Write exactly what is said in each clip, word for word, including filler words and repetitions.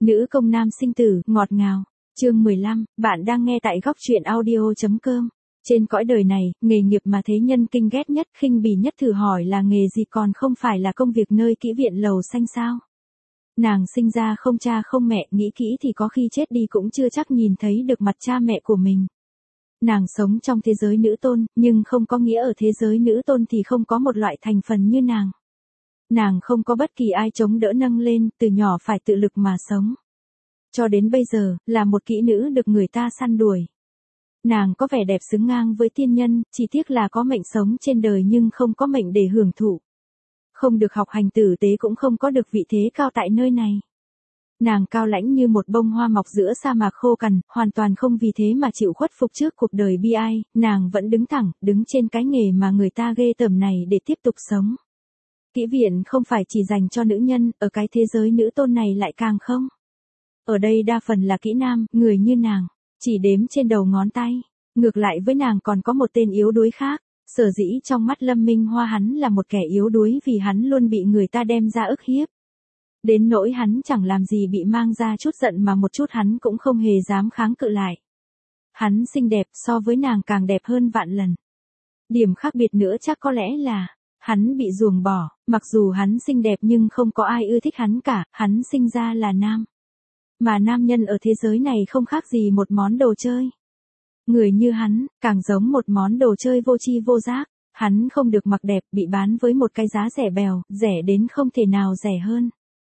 Nữ công nam sinh tử, ngọt ngào. Chương mười lăm, bạn đang nghe tại góc truyện audio.com. Trên cõi đời này, nghề nghiệp mà thế nhân kinh ghét nhất, khinh bỉ nhất thử hỏi là nghề gì còn không phải là công việc nơi kỹ viện lầu xanh sao? Nàng sinh ra không cha không mẹ, nghĩ kỹ thì có khi chết đi cũng chưa chắc nhìn thấy được mặt cha mẹ của mình. Nàng sống trong thế giới nữ tôn, nhưng không có nghĩa ở thế giới nữ tôn thì không có một loại thành phần như nàng. Nàng không có bất kỳ ai chống đỡ nâng lên, từ nhỏ phải tự lực mà sống. Cho đến bây giờ, là một kỹ nữ được người ta săn đuổi. Nàng có vẻ đẹp xứng ngang với tiên nhân, chỉ tiếc là có mệnh sống trên đời nhưng không có mệnh để hưởng thụ. Không được học hành tử tế cũng không có được vị thế cao tại nơi này. Nàng cao lãnh như một bông hoa mọc giữa sa mạc khô cằn, hoàn toàn không vì thế mà chịu khuất phục trước cuộc đời bi ai, nàng vẫn đứng thẳng, đứng trên cái nghề mà người ta ghê tởm này để tiếp tục sống. Kỹ viện không phải chỉ dành cho nữ nhân, ở cái thế giới nữ tôn này lại càng không. Ở đây đa phần là kỹ nam, người như nàng, chỉ đếm trên đầu ngón tay. Ngược lại với nàng còn có một tên yếu đuối khác, sở dĩ trong mắt Lâm Minh Hoa hắn là một kẻ yếu đuối vì hắn luôn bị người ta đem ra ức hiếp. Đến nỗi hắn chẳng làm gì bị mang ra chút giận mà một chút hắn cũng không hề dám kháng cự lại. Hắn xinh đẹp so với nàng càng đẹp hơn vạn lần. Điểm khác biệt nữa chắc có lẽ là hắn bị ruồng bỏ, mặc dù hắn xinh đẹp nhưng không có ai ưa thích hắn cả, hắn sinh ra là nam. Mà nam nhân ở thế giới này không khác gì một món đồ chơi. Người như hắn, càng giống một món đồ chơi vô tri vô giác, hắn không được mặc đẹp, bị bán với một cái giá rẻ bèo, rẻ đến không thể nào rẻ hơn.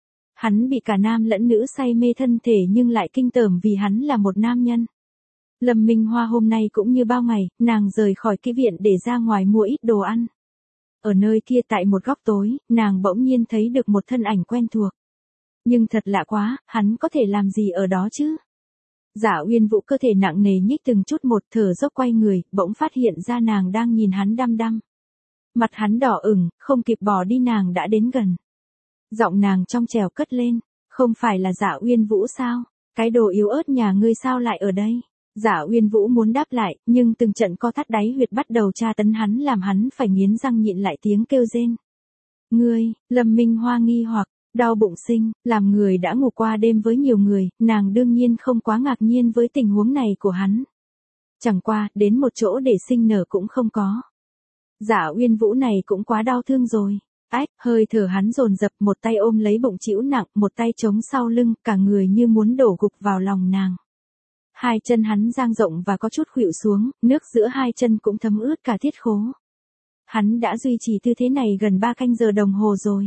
Hắn bị cả nam lẫn nữ say mê thân thể nhưng lại kinh tởm vì hắn là một nam nhân. Lâm Minh Hoa hôm nay cũng như bao ngày, nàng rời khỏi kỹ viện để ra ngoài mua ít đồ ăn. Ở nơi kia tại một góc tối, nàng bỗng nhiên thấy được một thân ảnh quen thuộc. Nhưng thật lạ quá, hắn có thể làm gì ở đó chứ? Dạ Uyên Vũ cơ thể nặng nề nhích từng chút một, thở dốc quay người, bỗng phát hiện ra nàng đang nhìn hắn đăm đăm. Mặt hắn đỏ ửng, không kịp bỏ đi nàng đã đến gần. Giọng nàng trong trẻo cất lên, không phải là Dạ Uyên Vũ sao? Cái đồ yếu ớt nhà ngươi sao lại ở đây? Dạ Uyên Vũ muốn đáp lại, nhưng từng trận co thắt đáy huyệt bắt đầu tra tấn hắn làm hắn phải nghiến răng nhịn lại tiếng kêu rên. Ngươi, Lâm Minh Hoa nghi hoặc, đau bụng sinh, làm người đã ngủ qua đêm với nhiều người, nàng đương nhiên không quá ngạc nhiên với tình huống này của hắn. Chẳng qua, đến một chỗ để sinh nở cũng không có. Dạ Uyên Vũ này cũng quá đau thương rồi. Ách, hơi thở hắn dồn dập, một tay ôm lấy bụng chĩu nặng, một tay chống sau lưng, cả người như muốn đổ gục vào lòng nàng. Hai chân hắn dang rộng và có chút khuỵu xuống, nước giữa hai chân cũng thấm ướt cả thiết khố. Hắn đã duy trì tư thế này gần ba canh giờ đồng hồ rồi.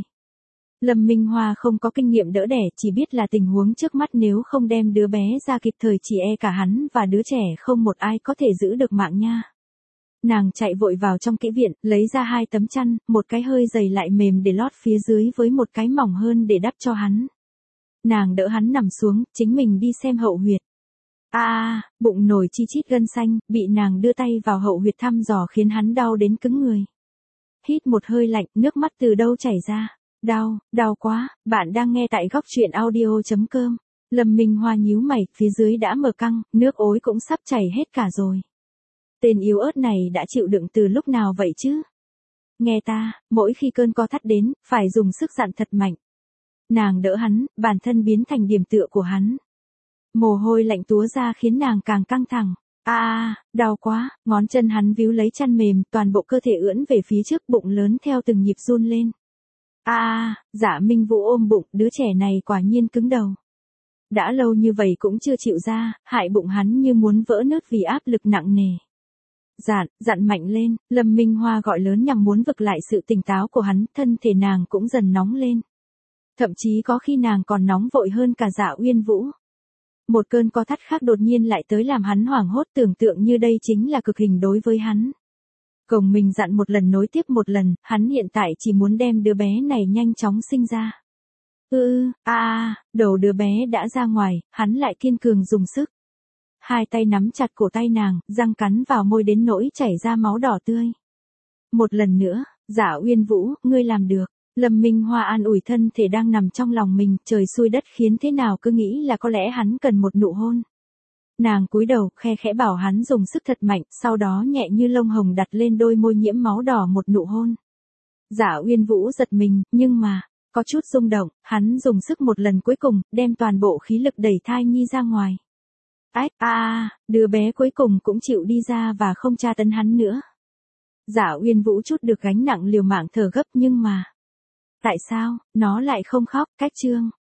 Lâm Minh Hoa không có kinh nghiệm đỡ đẻ, chỉ biết là tình huống trước mắt nếu không đem đứa bé ra kịp thời chỉ e cả hắn và đứa trẻ không một ai có thể giữ được mạng nha. Nàng chạy vội vào trong kỹ viện, lấy ra hai tấm chăn, một cái hơi dày lại mềm để lót phía dưới với một cái mỏng hơn để đắp cho hắn. Nàng đỡ hắn nằm xuống, chính mình đi xem hậu huyệt. A à, bụng nổi chi chít gân xanh, bị nàng đưa tay vào hậu huyệt thăm dò khiến hắn đau đến cứng người. Hít một hơi lạnh, nước mắt từ đâu chảy ra. Đau, đau quá, bạn đang nghe tại góc truyện audio.com. Lâm Minh Hoa nhíu mày, phía dưới đã mở căng, nước ối cũng sắp chảy hết cả rồi. Tên yếu ớt này đã chịu đựng từ lúc nào vậy chứ? Nghe ta, mỗi khi cơn co thắt đến, phải dùng sức dặn thật mạnh. Nàng đỡ hắn, bản thân biến thành điểm tựa của hắn. Mồ hôi lạnh túa ra khiến nàng càng căng thẳng. A à, đau quá, ngón chân hắn víu lấy chăn mềm, toàn bộ cơ thể ưỡn về phía trước, bụng lớn theo từng nhịp run lên. A à, Dạ Minh Vũ ôm bụng, đứa trẻ này quả nhiên cứng đầu. Đã lâu như vậy cũng chưa chịu ra, hại bụng hắn như muốn vỡ nứt vì áp lực nặng nề. Dặn, dặn mạnh lên, Lâm Minh Hoa gọi lớn nhằm muốn vực lại sự tỉnh táo của hắn, thân thể nàng cũng dần nóng lên. Thậm chí có khi nàng còn nóng vội hơn cả Dạ Uyên Vũ. Một cơn co thắt khác đột nhiên lại tới làm hắn hoảng hốt, tưởng tượng như đây chính là cực hình đối với hắn. Gồng mình dặn một lần nối tiếp một lần, hắn hiện tại chỉ muốn đem đứa bé này nhanh chóng sinh ra. Ừ, a à, đầu đứa bé đã ra ngoài, hắn lại kiên cường dùng sức. Hai tay nắm chặt cổ tay nàng, răng cắn vào môi đến nỗi chảy ra máu đỏ tươi. Một lần nữa, Dạ Uyên Vũ, ngươi làm được. Lâm Minh Hoa an ủi thân thể đang nằm trong lòng mình, trời xui đất khiến thế nào cứ nghĩ là có lẽ hắn cần một nụ hôn. Nàng cúi đầu, khe khẽ bảo hắn dùng sức thật mạnh, sau đó nhẹ như lông hồng đặt lên đôi môi nhiễm máu đỏ một nụ hôn. Dạ Uyên Vũ giật mình, nhưng mà, có chút rung động, hắn dùng sức một lần cuối cùng, đem toàn bộ khí lực đẩy thai nhi ra ngoài. Ách, a a, đứa bé cuối cùng cũng chịu đi ra và không tra tấn hắn nữa. Dạ Uyên Vũ chút được gánh nặng liều mạng thở gấp nhưng mà... Tại sao, nó lại không khóc, cách chương.